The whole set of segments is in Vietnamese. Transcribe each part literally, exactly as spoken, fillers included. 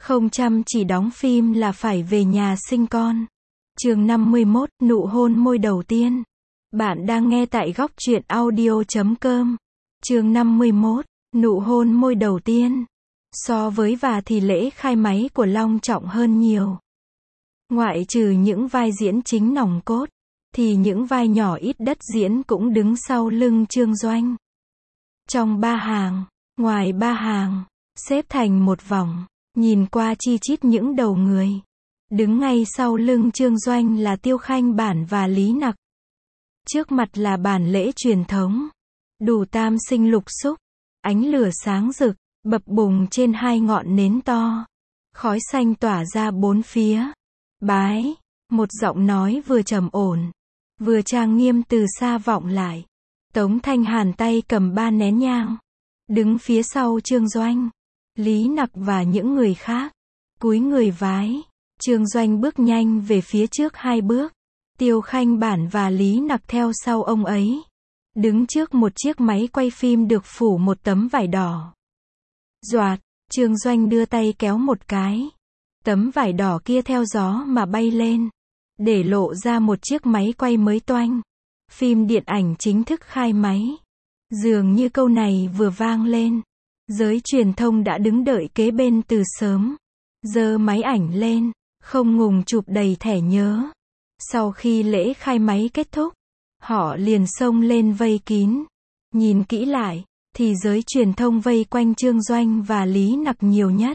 Không chăm chỉ đóng phim là phải về nhà sinh con. Chương năm mươi mốt, nụ hôn môi đầu tiên. Bạn đang nghe tại góc truyện audio chấm com. Chương năm mươi mốt, nụ hôn môi đầu tiên. So với và thì lễ khai máy của Long trọng hơn nhiều. Ngoại trừ những vai diễn chính nòng cốt, thì những vai nhỏ ít đất diễn cũng đứng sau lưng Trương Doanh. Trong ba hàng, ngoài ba hàng, xếp thành một vòng, nhìn qua chi chít những đầu người. Đứng ngay sau lưng Trương Doanh là Tiêu Khanh Bản và Lý Nặc. Trước mặt là bản lễ truyền thống. Đủ tam sinh lục xúc, ánh lửa sáng rực, bập bùng trên hai ngọn nến to. Khói xanh tỏa ra bốn phía. Bái, một giọng nói vừa trầm ổn, vừa trang nghiêm từ xa vọng lại. Tống Thanh Hàn tay cầm ba nén nhang, đứng phía sau Trương Doanh, Lý Nặc và những người khác, cúi người vái. Trương Doanh bước nhanh về phía trước hai bước, Tiêu Khanh Bản và Lý Nặc theo sau ông ấy, đứng trước một chiếc máy quay phim được phủ một tấm vải đỏ. Doạt, Trương Doanh đưa tay kéo một cái, tấm vải đỏ kia theo gió mà bay lên, để lộ ra một chiếc máy quay mới toanh. Phim điện ảnh chính thức khai máy. Dường như câu này vừa vang lên, giới truyền thông đã đứng đợi kế bên từ sớm. Giơ máy ảnh lên, không ngừng chụp đầy thẻ nhớ. Sau khi lễ khai máy kết thúc, họ liền xông lên vây kín. Nhìn kỹ lại, thì giới truyền thông vây quanh Trương Doanh và Lý Nặc nhiều nhất.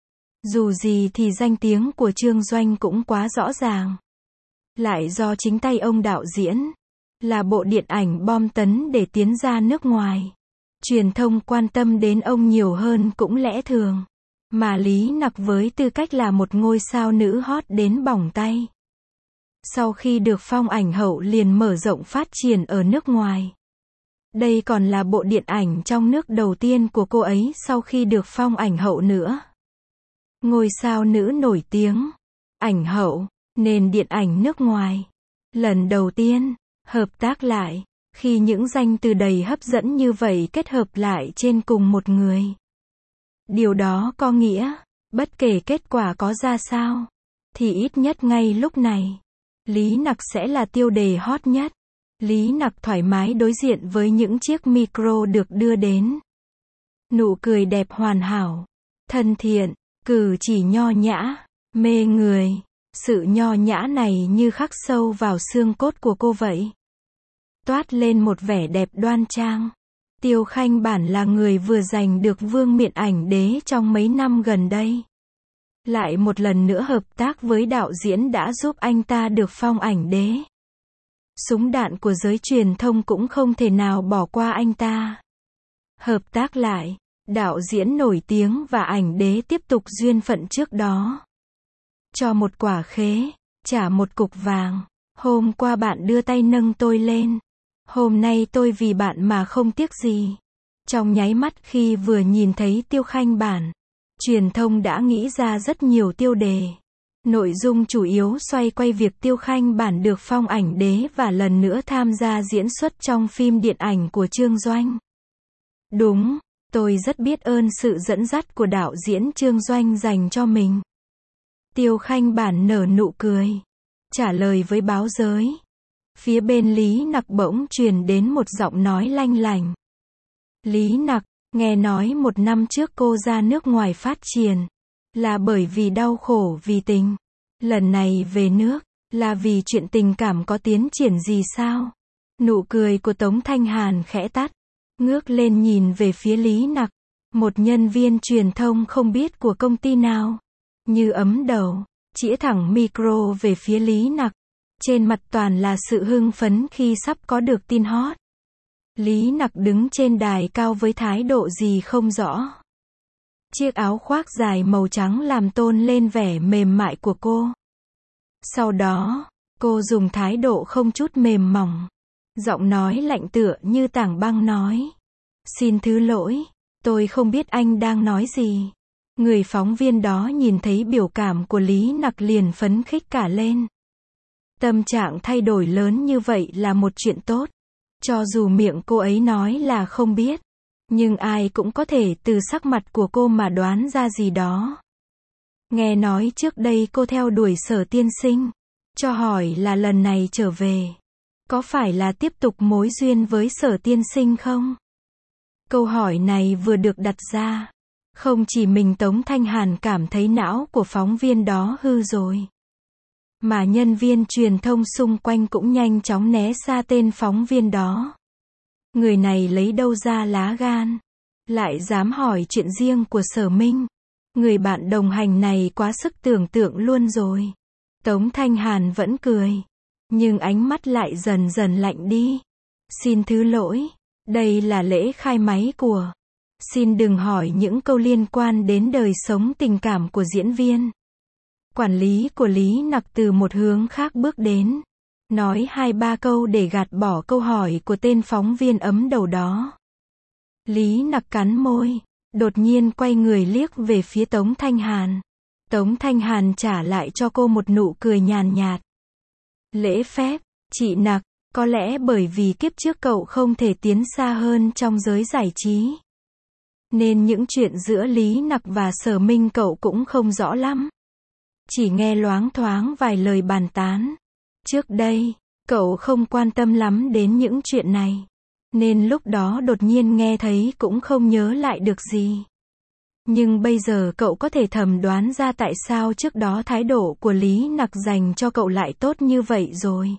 Dù gì thì danh tiếng của Trương Doanh cũng quá rõ ràng. Lại do chính tay ông đạo diễn, là bộ điện ảnh bom tấn để tiến ra nước ngoài. Truyền thông quan tâm đến ông nhiều hơn cũng lẽ thường. Mà Lý Nặc với tư cách là một ngôi sao nữ hot đến bỏng tay. Sau khi được phong ảnh hậu liền mở rộng phát triển ở nước ngoài. Đây còn là bộ điện ảnh trong nước đầu tiên của cô ấy sau khi được phong ảnh hậu nữa. Ngôi sao nữ nổi tiếng, ảnh hậu, nền điện ảnh nước ngoài. Lần đầu tiên, hợp tác lại, khi những danh từ đầy hấp dẫn như vậy kết hợp lại trên cùng một người. Điều đó có nghĩa, bất kể kết quả có ra sao, thì ít nhất ngay lúc này, Lý Nặc sẽ là tiêu đề hot nhất. Lý Nặc thoải mái đối diện với những chiếc micro được đưa đến. Nụ cười đẹp hoàn hảo, thân thiện, cử chỉ nho nhã, mê người. Sự nho nhã này như khắc sâu vào xương cốt của cô vậy. Toát lên một vẻ đẹp đoan trang. Tiêu Khanh Bản là người vừa giành được vương miện ảnh đế trong mấy năm gần đây. Lại một lần nữa hợp tác với đạo diễn đã giúp anh ta được phong ảnh đế. Súng đạn của giới truyền thông cũng không thể nào bỏ qua anh ta. Hợp tác lại, đạo diễn nổi tiếng và ảnh đế tiếp tục duyên phận trước đó. Cho một quả khế, trả một cục vàng. Hôm qua bạn đưa tay nâng tôi lên. Hôm nay tôi vì bạn mà không tiếc gì. Trong nháy mắt khi vừa nhìn thấy Tiêu Khanh Bản, truyền thông đã nghĩ ra rất nhiều tiêu đề. Nội dung chủ yếu xoay quay việc Tiêu Khanh Bản được phong ảnh đế và lần nữa tham gia diễn xuất trong phim điện ảnh của Trương Doanh. Đúng, tôi rất biết ơn sự dẫn dắt của đạo diễn Trương Doanh dành cho mình. Tiêu Khanh Bản nở nụ cười, trả lời với báo giới. Phía bên Lý Nặc bỗng truyền đến một giọng nói lanh lành. Lý Nặc, nghe nói một năm trước cô ra nước ngoài phát triển, là bởi vì đau khổ vì tình. Lần này về nước, là vì chuyện tình cảm có tiến triển gì sao? Nụ cười của Tống Thanh Hàn khẽ tắt, ngước lên nhìn về phía Lý Nặc, một nhân viên truyền thông không biết của công ty nào. Như ấm đầu, chĩa thẳng micro về phía Lý Nặc. Trên mặt toàn là sự hưng phấn khi sắp có được tin hot. Lý Nặc đứng trên đài cao với thái độ gì không rõ. Chiếc áo khoác dài màu trắng làm tôn lên vẻ mềm mại của cô. Sau đó, cô dùng thái độ không chút mềm mỏng. Giọng nói lạnh tựa như tảng băng nói. Xin thứ lỗi, tôi không biết anh đang nói gì. Người phóng viên đó nhìn thấy biểu cảm của Lý Nặc liền phấn khích cả lên. Tâm trạng thay đổi lớn như vậy là một chuyện tốt. Cho dù miệng cô ấy nói là không biết, nhưng ai cũng có thể từ sắc mặt của cô mà đoán ra gì đó. Nghe nói trước đây cô theo đuổi Sở tiên sinh. Cho hỏi là lần này trở về, có phải là tiếp tục mối duyên với Sở tiên sinh không? Câu hỏi này vừa được đặt ra, không chỉ mình Tống Thanh Hàn cảm thấy não của phóng viên đó hư rồi, mà nhân viên truyền thông xung quanh cũng nhanh chóng né xa tên phóng viên đó. Người này lấy đâu ra lá gan, lại dám hỏi chuyện riêng của Sở Minh. Người bạn đồng hành này quá sức tưởng tượng luôn rồi. Tống Thanh Hàn vẫn cười, nhưng ánh mắt lại dần dần lạnh đi. Xin thứ lỗi, đây là lễ khai máy của. Xin đừng hỏi những câu liên quan đến đời sống tình cảm của diễn viên. Quản lý của Lý Nặc từ một hướng khác bước đến, nói hai ba câu để gạt bỏ câu hỏi của tên phóng viên ấm đầu đó. Lý Nặc cắn môi, đột nhiên quay người liếc về phía Tống Thanh Hàn. Tống Thanh Hàn trả lại cho cô một nụ cười nhàn nhạt. Lễ phép, chị Nặc, có lẽ bởi vì kiếp trước cậu không thể tiến xa hơn trong giới giải trí, nên những chuyện giữa Lý Nặc và Sở Minh cậu cũng không rõ lắm. Chỉ nghe loáng thoáng vài lời bàn tán. Trước đây, cậu không quan tâm lắm đến những chuyện này, nên lúc đó đột nhiên nghe thấy cũng không nhớ lại được gì. Nhưng bây giờ cậu có thể thầm đoán ra tại sao trước đó thái độ của Lý Nặc dành cho cậu lại tốt như vậy rồi.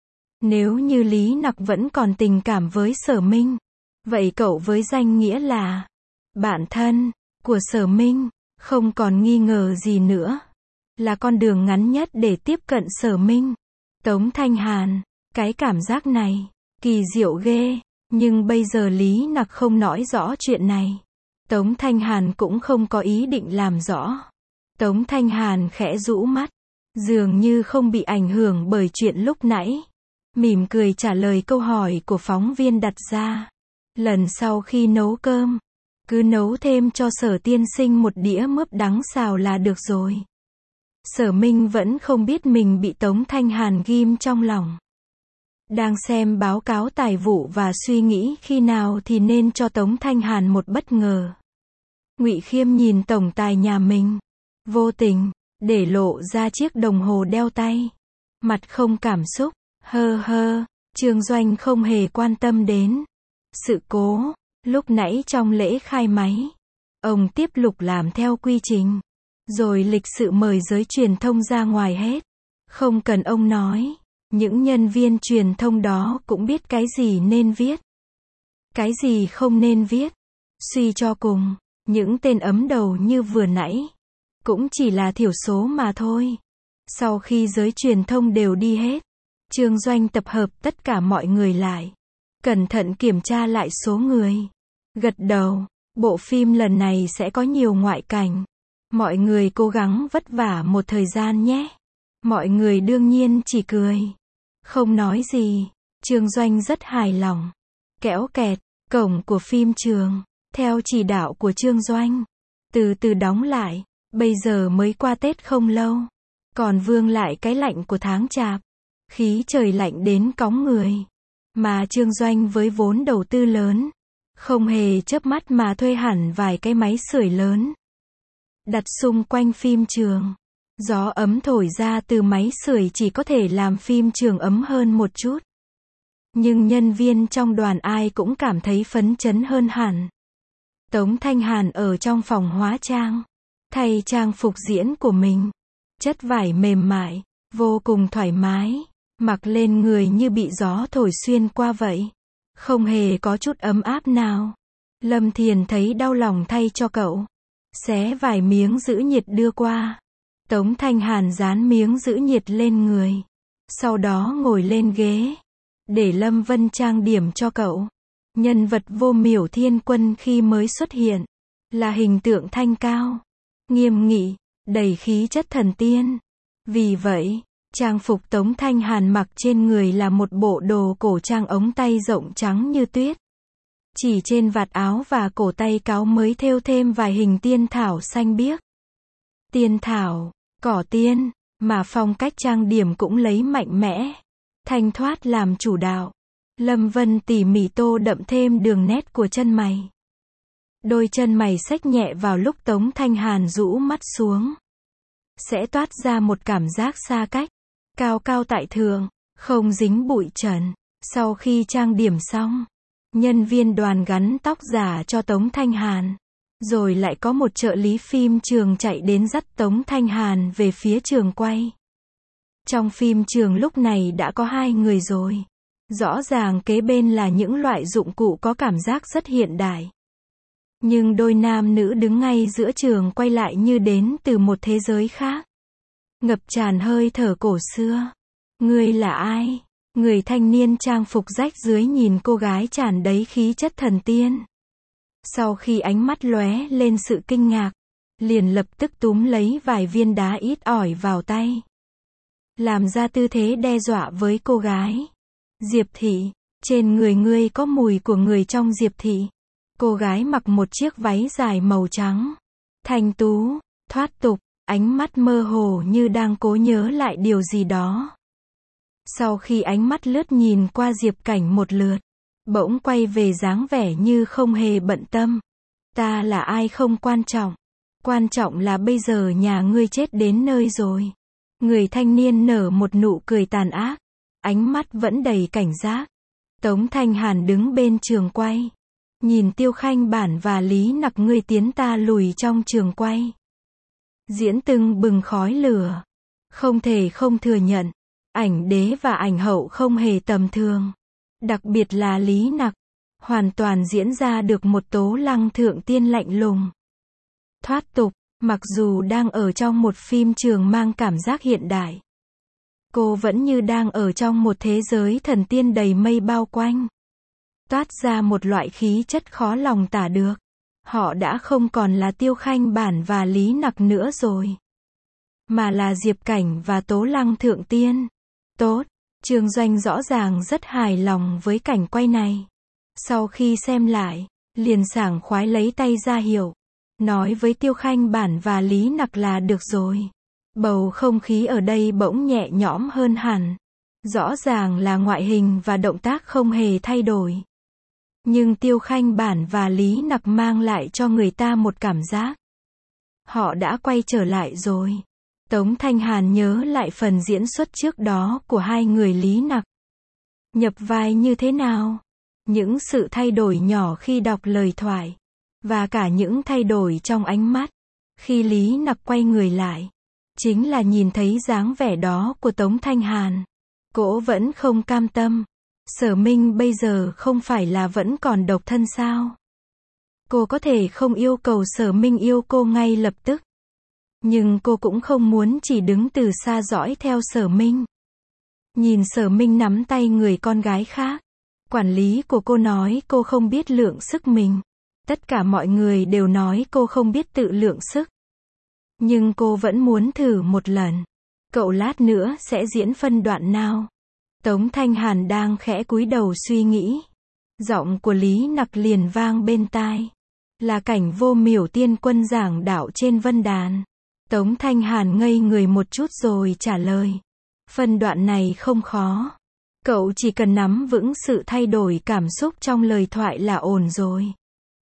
Nếu như Lý Nặc vẫn còn tình cảm với Sở Minh, vậy cậu với danh nghĩa là bạn thân của Sở Minh, không còn nghi ngờ gì nữa, là con đường ngắn nhất để tiếp cận Sở Minh. Tống Thanh Hàn, cái cảm giác này, kỳ diệu ghê, nhưng bây giờ Lý Nặc không nói rõ chuyện này. Tống Thanh Hàn cũng không có ý định làm rõ. Tống Thanh Hàn khẽ rũ mắt, dường như không bị ảnh hưởng bởi chuyện lúc nãy. Mỉm cười trả lời câu hỏi của phóng viên đặt ra. Lần sau khi nấu cơm, cứ nấu thêm cho Sở tiên sinh một đĩa mướp đắng xào là được rồi. Sở Minh vẫn không biết mình bị Tống Thanh Hàn ghim trong lòng. Đang xem báo cáo tài vụ và suy nghĩ khi nào thì nên cho Tống Thanh Hàn một bất ngờ. Ngụy Khiêm nhìn tổng tài nhà mình, vô tình để lộ ra chiếc đồng hồ đeo tay, mặt không cảm xúc, hơ hơ. Trương Doanh không hề quan tâm đến sự cố lúc nãy trong lễ khai máy. Ông tiếp tục làm theo quy trình, rồi lịch sự mời giới truyền thông ra ngoài hết. Không cần ông nói, những nhân viên truyền thông đó cũng biết cái gì nên viết, cái gì không nên viết. Suy cho cùng, những tên ấm đầu như vừa nãy cũng chỉ là thiểu số mà thôi. Sau khi giới truyền thông đều đi hết, Trương Doanh tập hợp tất cả mọi người lại, cẩn thận kiểm tra lại số người. Gật đầu, bộ phim lần này sẽ có nhiều ngoại cảnh. Mọi người cố gắng vất vả một thời gian nhé. Mọi người đương nhiên chỉ cười, không nói gì. Trương Doanh rất hài lòng. Kéo kẹt, cổng của phim trường, theo chỉ đạo của Trương Doanh, từ từ đóng lại. Bây giờ mới qua Tết không lâu, còn vương lại cái lạnh của tháng Chạp. Khí trời lạnh đến cóng người. Mà Trương Doanh với vốn đầu tư lớn, không hề chớp mắt mà thuê hẳn vài cái máy sưởi lớn, đặt xung quanh phim trường. Gió ấm thổi ra từ máy sưởi chỉ có thể làm phim trường ấm hơn một chút. Nhưng nhân viên trong đoàn ai cũng cảm thấy phấn chấn hơn hẳn. Tống Thanh Hàn ở trong phòng hóa trang, thay trang phục diễn của mình. Chất vải mềm mại, vô cùng thoải mái, mặc lên người như bị gió thổi xuyên qua vậy. Không hề có chút ấm áp nào. Lâm Thiền thấy đau lòng thay cho cậu. Xé vài miếng giữ nhiệt đưa qua. Tống Thanh Hàn dán miếng giữ nhiệt lên người. Sau đó ngồi lên ghế, để Lâm Vân trang điểm cho cậu. Nhân vật Vô Miểu Thiên Quân khi mới xuất hiện, là hình tượng thanh cao, nghiêm nghị, đầy khí chất thần tiên. Vì vậy, trang phục Tống Thanh Hàn mặc trên người là một bộ đồ cổ trang ống tay rộng trắng như tuyết. Chỉ trên vạt áo và cổ tay cáo mới thêu thêm vài hình tiên thảo xanh biếc. Tiên thảo, cỏ tiên, mà phong cách trang điểm cũng lấy mạnh mẽ, thanh thoát làm chủ đạo. Lâm Vân tỉ mỉ tô đậm thêm đường nét của chân mày. Đôi chân mày xếch nhẹ vào lúc Tống Thanh Hàn rũ mắt xuống. sẽ toát ra một cảm giác xa cách, cao cao tại thượng, không dính bụi trần. Sau khi trang điểm xong, nhân viên đoàn gắn tóc giả cho Tống Thanh Hàn. Rồi lại có một trợ lý phim trường chạy đến dắt Tống Thanh Hàn về phía trường quay. Trong phim trường lúc này đã có hai người rồi. Rõ ràng kế bên là những loại dụng cụ có cảm giác rất hiện đại. Nhưng đôi nam nữ đứng ngay giữa trường quay lại như đến từ một thế giới khác. Ngập tràn hơi thở cổ xưa. Ngươi là ai? Người thanh niên trang phục rách rưới nhìn cô gái tràn đầy khí chất thần tiên. Sau khi ánh mắt lóe lên sự kinh ngạc, liền lập tức túm lấy vài viên đá ít ỏi vào tay. Làm ra tư thế đe dọa với cô gái. Diệp Thị, trên người ngươi có mùi của người trong Diệp Thị. Cô gái mặc một chiếc váy dài màu trắng. Thanh tú, thoát tục, ánh mắt mơ hồ như đang cố nhớ lại điều gì đó. Sau khi ánh mắt lướt nhìn qua Diệp Cảnh một lượt, bỗng quay về dáng vẻ như không hề bận tâm. Ta là ai không quan trọng. Quan trọng là bây giờ nhà ngươi chết đến nơi rồi. Người thanh niên nở một nụ cười tàn ác. Ánh mắt vẫn đầy cảnh giác. Tống Thanh Hàn đứng bên trường quay. Nhìn Tiêu Khanh Bản và Lý Nặc ngươi tiến ta lùi trong trường quay. Diễn tưng bừng khói lửa. Không thể không thừa nhận. Ảnh đế và ảnh hậu không hề tầm thường. Đặc biệt là Lý Nặc. Hoàn toàn diễn ra được một tố lăng thượng tiên lạnh lùng. Thoát tục, mặc dù đang ở trong một phim trường mang cảm giác hiện đại. Cô vẫn như đang ở trong một thế giới thần tiên đầy mây bao quanh. Toát ra một loại khí chất khó lòng tả được. Họ đã không còn là Tiêu Khanh Bản và Lý Nặc nữa rồi. Mà là Diệp Cảnh và Tố Lăng Thượng Tiên. Tốt, Trương Doanh rõ ràng rất hài lòng với cảnh quay này. Sau khi xem lại, liền sảng khoái lấy tay ra hiệu. Nói với Tiêu Khanh Bản và Lý Nặc là được rồi. Bầu không khí ở đây bỗng nhẹ nhõm hơn hẳn. Rõ ràng là ngoại hình và động tác không hề thay đổi. Nhưng Tiêu Khanh Bản và Lý Nặc mang lại cho người ta một cảm giác. Họ đã quay trở lại rồi. Tống Thanh Hàn nhớ lại phần diễn xuất trước đó của hai người Lý Nặc. Nhập vai như thế nào? Những sự thay đổi nhỏ khi đọc lời thoại. Và cả những thay đổi trong ánh mắt. Khi Lý Nặc quay người lại. Chính là nhìn thấy dáng vẻ đó của Tống Thanh Hàn. Cô vẫn không cam tâm. Sở Minh bây giờ không phải là vẫn còn độc thân sao? Cô có thể không yêu cầu Sở Minh yêu cô ngay lập tức. Nhưng cô cũng không muốn chỉ đứng từ xa dõi theo Sở Minh. Nhìn Sở Minh nắm tay người con gái khác. Quản lý của cô nói cô không biết lượng sức mình. Tất cả mọi người đều nói cô không biết tự lượng sức. Nhưng cô vẫn muốn thử một lần. Cậu lát nữa sẽ diễn phân đoạn nào? Tống Thanh Hàn đang khẽ cúi đầu suy nghĩ. Giọng của Lý Nặc liền vang bên tai. Là cảnh Vô Miểu Tiên Quân giảng đạo trên vân đàn. Tống Thanh Hàn ngây người một chút rồi trả lời. Phân đoạn này không khó. Cậu chỉ cần nắm vững sự thay đổi cảm xúc trong lời thoại là ổn rồi.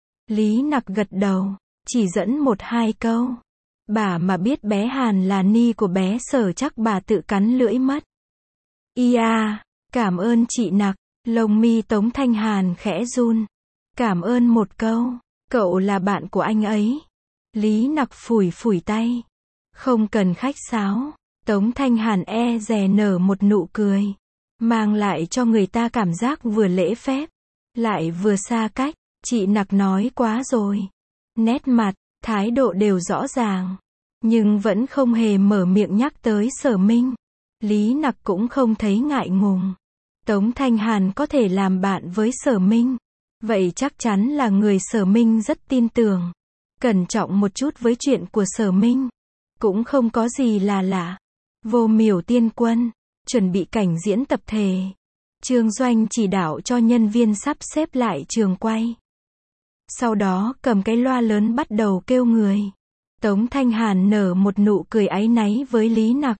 Lý Nặc gật đầu, chỉ dẫn một hai câu. Bà mà biết bé Hàn là ni của bé Sở chắc bà tự cắn lưỡi mất. Ia, cảm ơn chị Nặc. Lông mi Tống Thanh Hàn khẽ run. Cảm ơn một câu. Cậu là bạn của anh ấy. Lý Nặc phủi phủi tay. Không cần khách sáo. Tống Thanh Hàn e dè nở một nụ cười. Mang lại cho người ta cảm giác vừa lễ phép. Lại vừa xa cách. Chị Nặc nói quá rồi. Nét mặt, thái độ đều rõ ràng. Nhưng vẫn không hề mở miệng nhắc tới Sở Minh. Lý Nặc cũng không thấy ngại ngùng. Tống Thanh Hàn có thể làm bạn với Sở Minh. Vậy chắc chắn là người Sở Minh rất tin tưởng. Cẩn trọng một chút với chuyện của Sở Minh. Cũng không có gì là lạ. Vô Miểu Tiên Quân. Chuẩn bị cảnh diễn tập thể. Trương Doanh chỉ đạo cho nhân viên sắp xếp lại trường quay. Sau đó cầm cái loa lớn bắt đầu kêu người. Tống Thanh Hàn nở một nụ cười áy náy với Lý Nặc.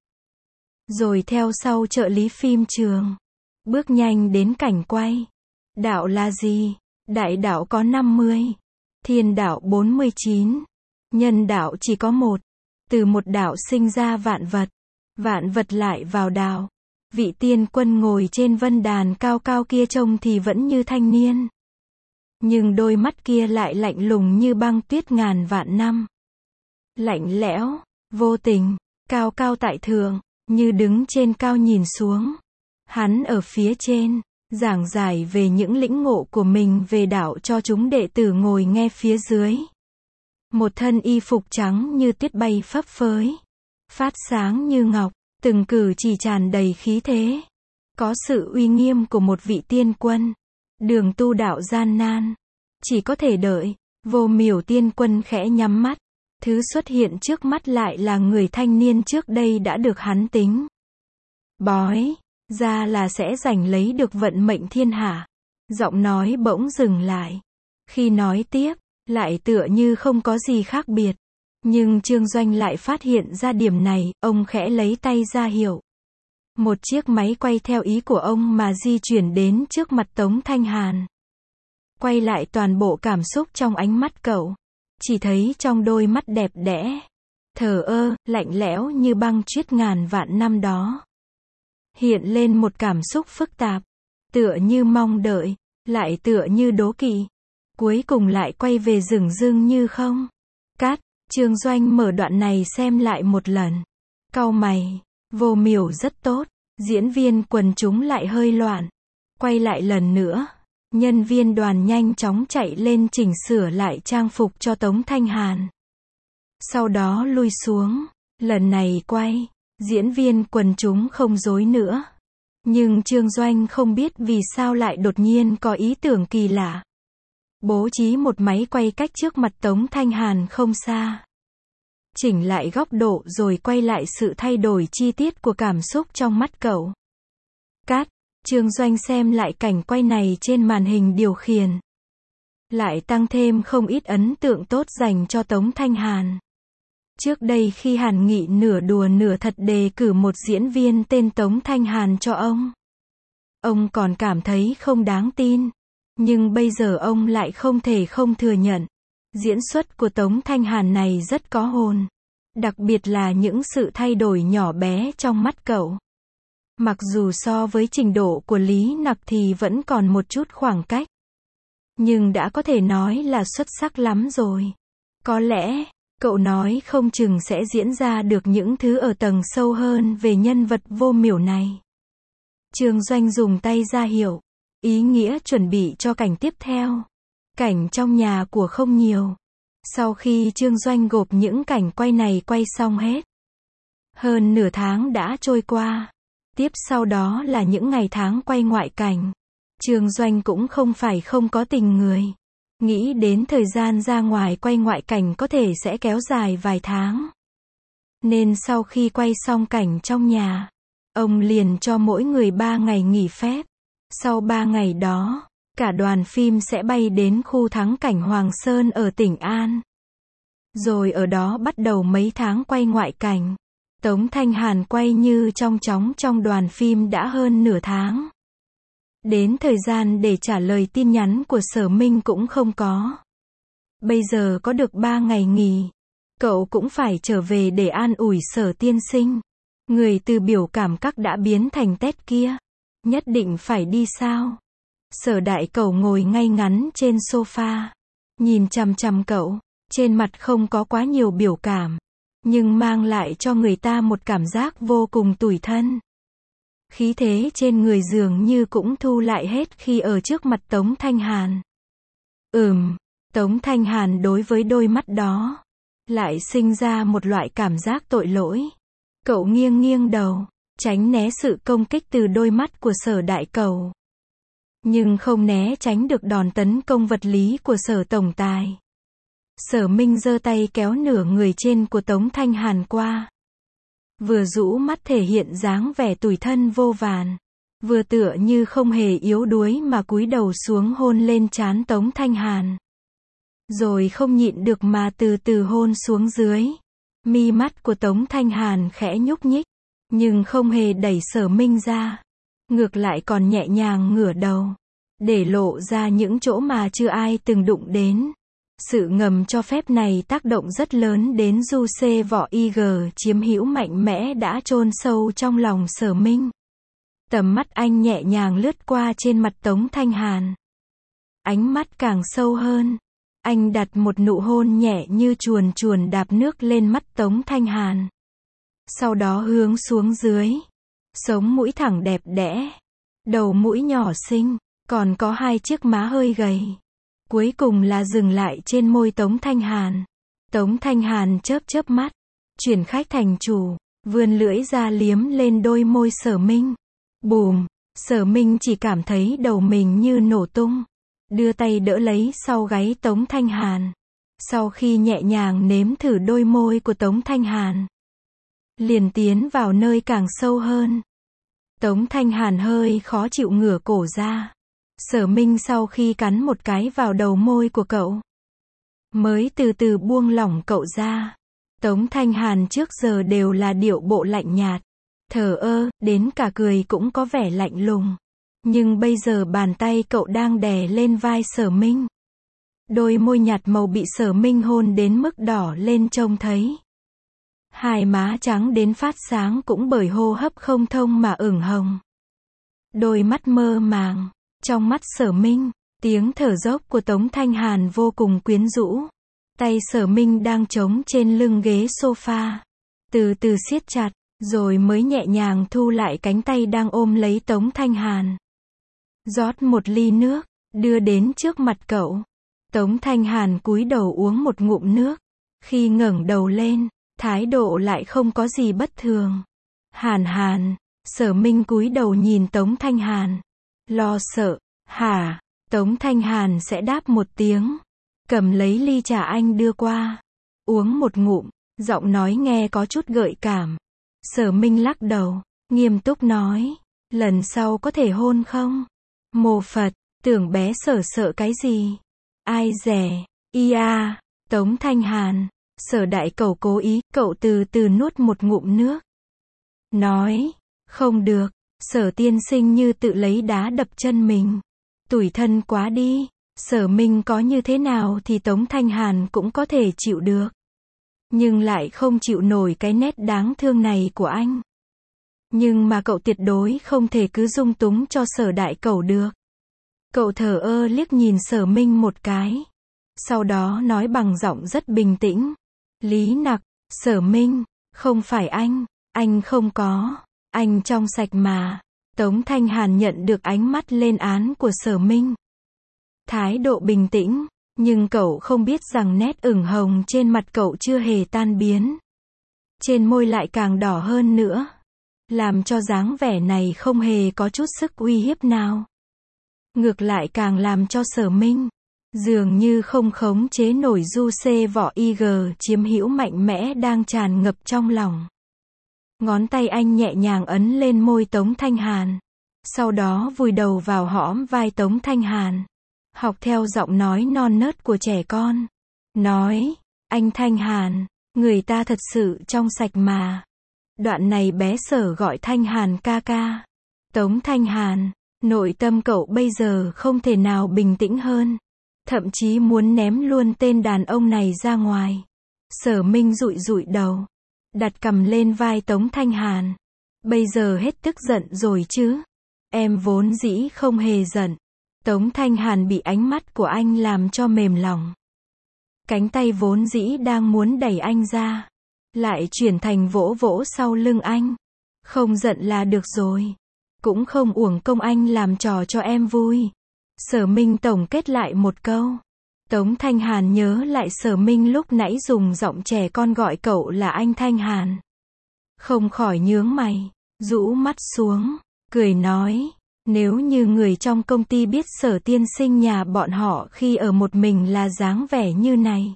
Rồi theo sau trợ lý phim trường. Bước nhanh đến cảnh quay. Đạo là gì? Đại đạo có năm mươi. Thiên đạo bốn mươi chín. Nhân đạo chỉ có một. Từ một đạo sinh ra vạn vật, vạn vật lại vào đạo. Vị tiên quân ngồi trên vân đàn cao cao kia trông thì vẫn như thanh niên. Nhưng đôi mắt kia lại lạnh lùng như băng tuyết ngàn vạn năm. Lạnh lẽo, vô tình, cao cao tại thượng, như đứng trên cao nhìn xuống. Hắn ở phía trên, giảng giải về những lĩnh ngộ của mình về đạo cho chúng đệ tử ngồi nghe phía dưới. Một thân y phục trắng như tuyết bay phấp phới, phát sáng như ngọc, từng cử chỉ tràn đầy khí thế. Có sự uy nghiêm của một vị tiên quân. Đường tu đạo gian nan, chỉ có thể đợi. Vô Miểu tiên quân khẽ nhắm mắt. Thứ xuất hiện trước mắt lại là người thanh niên trước đây đã được hắn tính bói ra là sẽ giành lấy được vận mệnh thiên hạ. Giọng nói bỗng dừng lại. Khi nói tiếp, lại tựa như không có gì khác biệt. Nhưng Trương Doanh lại phát hiện ra điểm này, ông khẽ lấy tay ra hiệu. Một chiếc máy quay theo ý của ông mà di chuyển đến trước mặt Tống Thanh Hàn. Quay lại toàn bộ cảm xúc trong ánh mắt cậu. Chỉ thấy trong đôi mắt đẹp đẽ, thờ ơ, lạnh lẽo như băng tuyết ngàn vạn năm đó. Hiện lên một cảm xúc phức tạp. Tựa như mong đợi, lại tựa như đố kỵ. Cuối cùng lại quay về dửng dưng như không. Cắt, Trương Doanh mở đoạn này xem lại một lần. Cau mày, Vô Miểu rất tốt, diễn viên quần chúng lại hơi loạn. Quay lại lần nữa, nhân viên đoàn nhanh chóng chạy lên chỉnh sửa lại trang phục cho Tống Thanh Hàn. Sau đó lui xuống, lần này quay, diễn viên quần chúng không dối nữa. Nhưng Trương Doanh không biết vì sao lại đột nhiên có ý tưởng kỳ lạ. Bố trí một máy quay cách trước mặt Tống Thanh Hàn không xa. Chỉnh lại góc độ rồi quay lại sự thay đổi chi tiết của cảm xúc trong mắt cậu. Cắt, Trương Doanh xem lại cảnh quay này trên màn hình điều khiển. Lại tăng thêm không ít ấn tượng tốt dành cho Tống Thanh Hàn. Trước đây khi Hàn Nghị nửa đùa nửa thật đề cử một diễn viên tên Tống Thanh Hàn cho ông, ông còn cảm thấy không đáng tin. Nhưng bây giờ ông lại không thể không thừa nhận. Diễn xuất của Tống Thanh Hàn này rất có hồn. Đặc biệt là những sự thay đổi nhỏ bé trong mắt cậu. Mặc dù so với trình độ của Lý Nặc thì vẫn còn một chút khoảng cách. Nhưng đã có thể nói là xuất sắc lắm rồi. Có lẽ, cậu nói không chừng sẽ diễn ra được những thứ ở tầng sâu hơn về nhân vật Vô Miểu này. Trương Doanh dùng tay ra hiệu. Ý nghĩa chuẩn bị cho cảnh tiếp theo. Cảnh trong nhà của không nhiều. Sau khi Trương Doanh gộp những cảnh quay này quay xong hết, hơn nửa tháng đã trôi qua. Tiếp sau đó là những ngày tháng quay ngoại cảnh. Trương Doanh cũng không phải không có tình người. Nghĩ đến thời gian ra ngoài quay ngoại cảnh có thể sẽ kéo dài vài tháng. Nên sau khi quay xong cảnh trong nhà, ông liền cho mỗi người ba ngày nghỉ phép. Sau ba ngày đó, cả đoàn phim sẽ bay đến khu thắng cảnh Hoàng Sơn ở tỉnh An. Rồi ở đó bắt đầu mấy tháng quay ngoại cảnh. Tống Thanh Hàn quay như trong chóng trong đoàn phim đã hơn nửa tháng. Đến thời gian để trả lời tin nhắn của Sở Minh cũng không có. Bây giờ có được ba ngày nghỉ, cậu cũng phải trở về để an ủi Sở tiên sinh. Người từ biểu cảm các đã biến thành tét kia. Nhất định phải đi sao? Sở Đại Cẩu ngồi ngay ngắn trên sofa, nhìn chằm chằm cậu, trên mặt không có quá nhiều biểu cảm, nhưng mang lại cho người ta một cảm giác vô cùng tủi thân. Khí thế trên người dường như cũng thu lại hết khi ở trước mặt Tống Thanh Hàn. Ừm, Tống Thanh Hàn đối với đôi mắt đó, lại sinh ra một loại cảm giác tội lỗi. Cậu nghiêng nghiêng đầu, tránh né sự công kích từ đôi mắt của Sở Đại Cẩu. Nhưng không né tránh được đòn tấn công vật lý của Sở Tổng Tài. Sở Minh giơ tay kéo nửa người trên của Tống Thanh Hàn qua. Vừa rũ mắt thể hiện dáng vẻ tủi thân vô vàn. Vừa tựa như không hề yếu đuối mà cúi đầu xuống hôn lên trán Tống Thanh Hàn. Rồi không nhịn được mà từ từ hôn xuống dưới. Mi mắt của Tống Thanh Hàn khẽ nhúc nhích, nhưng không hề đẩy Sở Minh ra. Ngược lại còn nhẹ nhàng ngửa đầu, để lộ ra những chỗ mà chưa ai từng đụng đến. Sự ngầm cho phép này tác động rất lớn đến du xê võ i giê chiếm hữu mạnh mẽ đã chôn sâu trong lòng Sở Minh. Tầm mắt anh nhẹ nhàng lướt qua trên mặt Tống Thanh Hàn. Ánh mắt càng sâu hơn. Anh đặt một nụ hôn nhẹ như chuồn chuồn đạp nước lên mắt Tống Thanh Hàn. Sau đó hướng xuống dưới. Sống mũi thẳng đẹp đẽ. Đầu mũi nhỏ xinh. Còn có hai chiếc má hơi gầy. Cuối cùng là dừng lại trên môi Tống Thanh Hàn. Tống Thanh Hàn chớp chớp mắt. Chuyển khách thành chủ. Vươn lưỡi ra liếm lên đôi môi Sở Minh. Bùm. Sở Minh chỉ cảm thấy đầu mình như nổ tung. Đưa tay đỡ lấy sau gáy Tống Thanh Hàn. Sau khi nhẹ nhàng nếm thử đôi môi của Tống Thanh Hàn, liền tiến vào nơi càng sâu hơn. Tống Thanh Hàn hơi khó chịu ngửa cổ ra. Sở Minh sau khi cắn một cái vào đầu môi của cậu, mới từ từ buông lỏng cậu ra. Tống Thanh Hàn trước giờ đều là điệu bộ lạnh nhạt, thờ ơ, đến cả cười cũng có vẻ lạnh lùng. Nhưng bây giờ bàn tay cậu đang đè lên vai Sở Minh. Đôi môi nhạt màu bị Sở Minh hôn đến mức đỏ lên trông thấy. Hai má trắng đến phát sáng cũng bởi hô hấp không thông mà ửng hồng. Đôi mắt mơ màng. Trong mắt Sở Minh, tiếng thở dốc của Tống Thanh Hàn vô cùng quyến rũ. Tay Sở Minh đang chống trên lưng ghế sofa. Từ từ siết chặt, rồi mới nhẹ nhàng thu lại cánh tay đang ôm lấy Tống Thanh Hàn. Rót một ly nước, đưa đến trước mặt cậu. Tống Thanh Hàn cúi đầu uống một ngụm nước. Khi ngẩng đầu lên, thái độ lại không có gì bất thường. Hàn Hàn, Sở Minh cúi đầu nhìn Tống Thanh Hàn. Lo sợ, hả? Tống Thanh Hàn sẽ đáp một tiếng. Cầm lấy ly trà anh đưa qua. Uống một ngụm, giọng nói nghe có chút gợi cảm. Sở Minh lắc đầu, nghiêm túc nói. Lần sau có thể hôn không? Mô Phật, tưởng bé Sở sợ cái gì? Ai dè, ia, Tống Thanh Hàn. Sở đại cẩu cố ý, cậu từ từ nuốt một ngụm nước. Nói, không được, Sở tiên sinh như tự lấy đá đập chân mình. Tủi thân quá đi, Sở Minh có như thế nào thì Tống Thanh Hàn cũng có thể chịu được. Nhưng lại không chịu nổi cái nét đáng thương này của anh. Nhưng mà cậu tuyệt đối không thể cứ dung túng cho Sở đại cẩu được. Cậu thờ ơ liếc nhìn Sở Minh một cái. Sau đó nói bằng giọng rất bình tĩnh. Lý Nặc, Sở Minh, không phải anh, anh không có, anh trong sạch mà. Tống Thanh Hàn nhận được ánh mắt lên án của Sở Minh. Thái độ bình tĩnh, nhưng cậu không biết rằng nét ửng hồng trên mặt cậu chưa hề tan biến. Trên môi lại càng đỏ hơn nữa. Làm cho dáng vẻ này không hề có chút sức uy hiếp nào. Ngược lại càng làm cho Sở Minh dường như không khống chế nổi du xê võ i giê chiếm hữu mạnh mẽ đang tràn ngập trong lòng. Ngón tay anh nhẹ nhàng ấn lên môi Tống Thanh Hàn. Sau đó vùi đầu vào hõm vai Tống Thanh Hàn. Học theo giọng nói non nớt của trẻ con. Nói, anh Thanh Hàn, người ta thật sự trong sạch mà. Đoạn này bé Sở gọi Thanh Hàn ca ca. Tống Thanh Hàn, nội tâm cậu bây giờ không thể nào bình tĩnh hơn. Thậm chí muốn ném luôn tên đàn ông này ra ngoài. Sở Minh dụi dụi đầu. Đặt cằm lên vai Tống Thanh Hàn. Bây giờ hết tức giận rồi chứ? Em vốn dĩ không hề giận. Tống Thanh Hàn bị ánh mắt của anh làm cho mềm lòng. Cánh tay vốn dĩ đang muốn đẩy anh ra, lại chuyển thành vỗ vỗ sau lưng anh. Không giận là được rồi. Cũng không uổng công anh làm trò cho em vui. Sở Minh tổng kết lại một câu. Tống Thanh Hàn nhớ lại Sở Minh lúc nãy dùng giọng trẻ con gọi cậu là anh Thanh Hàn. Không khỏi nhướng mày, rũ mắt xuống, cười nói, nếu như người trong công ty biết Sở tiên sinh nhà bọn họ khi ở một mình là dáng vẻ như này.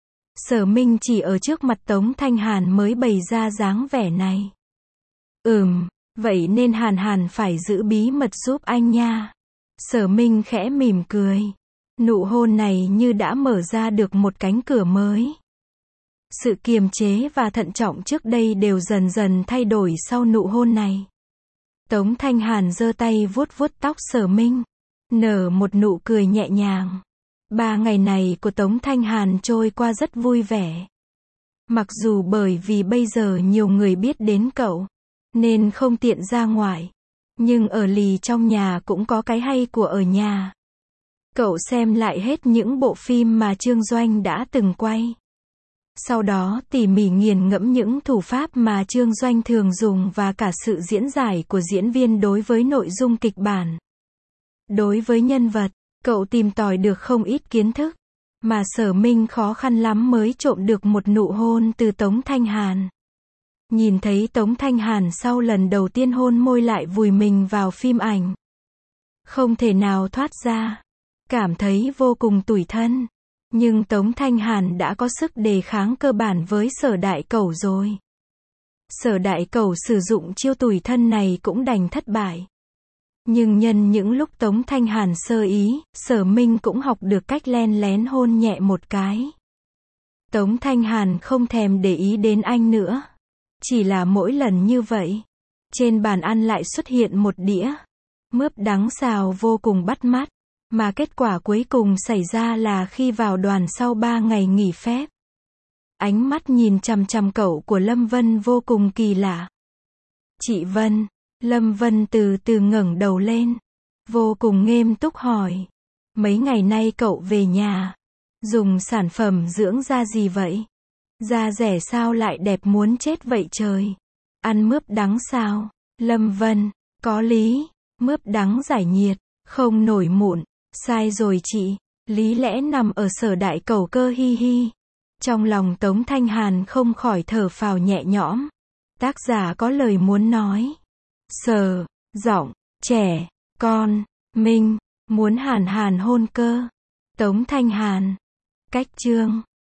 Sở Minh chỉ ở trước mặt Tống Thanh Hàn mới bày ra dáng vẻ này. Ừm, vậy nên Hàn Hàn phải giữ bí mật giúp anh nha. Sở Minh khẽ mỉm cười. Nụ hôn này như đã mở ra được một cánh cửa mới. Sự kiềm chế và thận trọng trước đây đều dần dần thay đổi sau nụ hôn này. Tống Thanh Hàn giơ tay vuốt vuốt tóc Sở Minh, nở một nụ cười nhẹ nhàng. Ba ngày này của Tống Thanh Hàn trôi qua rất vui vẻ. Mặc dù bởi vì bây giờ nhiều người biết đến cậu, nên không tiện ra ngoài. Nhưng ở lì trong nhà cũng có cái hay của ở nhà. Cậu xem lại hết những bộ phim mà Trương Doanh đã từng quay. Sau đó tỉ mỉ nghiền ngẫm những thủ pháp mà Trương Doanh thường dùng và cả sự diễn giải của diễn viên đối với nội dung kịch bản. Đối với nhân vật, cậu tìm tòi được không ít kiến thức, mà Sở Minh khó khăn lắm mới trộm được một nụ hôn từ Tống Thanh Hàn. Nhìn thấy Tống Thanh Hàn sau lần đầu tiên hôn môi lại vùi mình vào phim ảnh. Không thể nào thoát ra. Cảm thấy vô cùng tủi thân. Nhưng Tống Thanh Hàn đã có sức đề kháng cơ bản với Sở Đại Cẩu rồi. Sở Đại Cẩu sử dụng chiêu tủi thân này cũng đành thất bại. Nhưng nhân những lúc Tống Thanh Hàn sơ ý, Sở Minh cũng học được cách len lén hôn nhẹ một cái. Tống Thanh Hàn không thèm để ý đến anh nữa. Chỉ là mỗi lần như vậy, trên bàn ăn lại xuất hiện một đĩa mướp đắng xào vô cùng bắt mắt. Mà kết quả cuối cùng xảy ra là khi vào đoàn sau ba ngày nghỉ phép. Ánh mắt nhìn chằm chằm cậu của Lâm Vân vô cùng kỳ lạ. Chị Vân, Lâm Vân từ từ ngẩng đầu lên. Vô cùng nghiêm túc hỏi. Mấy ngày nay cậu về nhà, dùng sản phẩm dưỡng da gì vậy? Da rẻ sao lại đẹp muốn chết vậy trời? Ăn mướp đắng sao? Lâm Vân, có lý, mướp đắng giải nhiệt, không nổi mụn. Sai rồi chị, lý lẽ nằm ở Sở Đại Cẩu cơ hi hi. Trong lòng Tống Thanh Hàn không khỏi thở phào nhẹ nhõm. Tác giả có lời muốn nói. Sở, giọng, trẻ, con, Minh, muốn Hàn Hàn hôn cơ. Tống Thanh Hàn. Cách chương.